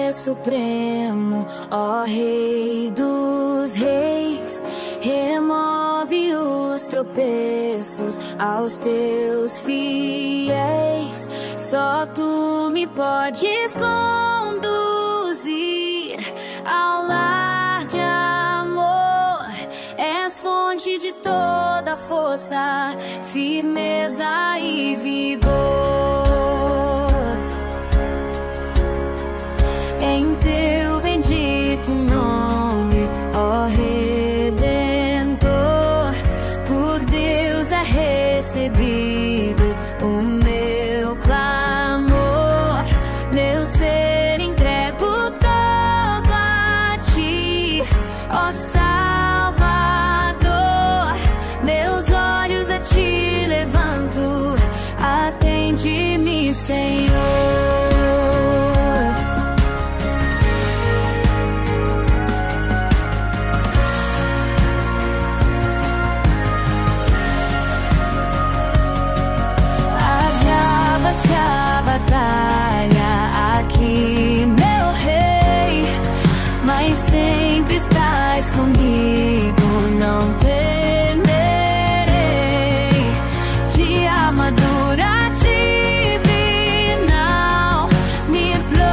és supremo, ó Rei dos Reis. Remove os tropeços aos teus fiéis. Só tu me podes conduzir ao lar de amor. És fonte de toda força, firmeza e vigor. Em teu bendito nome, ó Redentor, por Deus é recebido o meu clamor. Meu ser entrego todo a ti, ó Salvador. Meus olhos a ti levanto, atende-me, Senhor. Agrava-se a batalha aqui, meu Rei, mas sempre estás comigo, não temerei. De armadura divinal me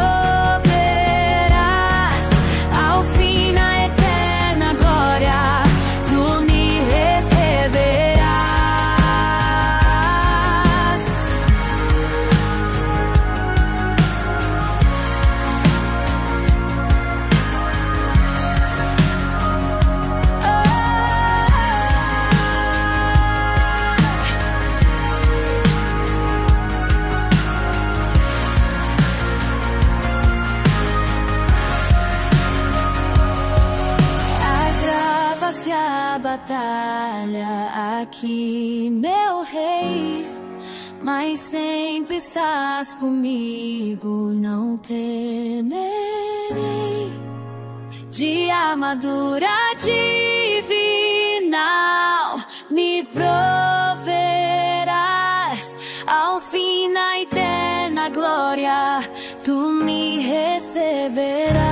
proverás, ao fim na eterna glória tu me receberás. Agrava-se a batalha aqui, meu Rei, mas sempre estás comigo, não temerei. De armadura divinal me proverás, ao fim na eterna glória tu me receberás.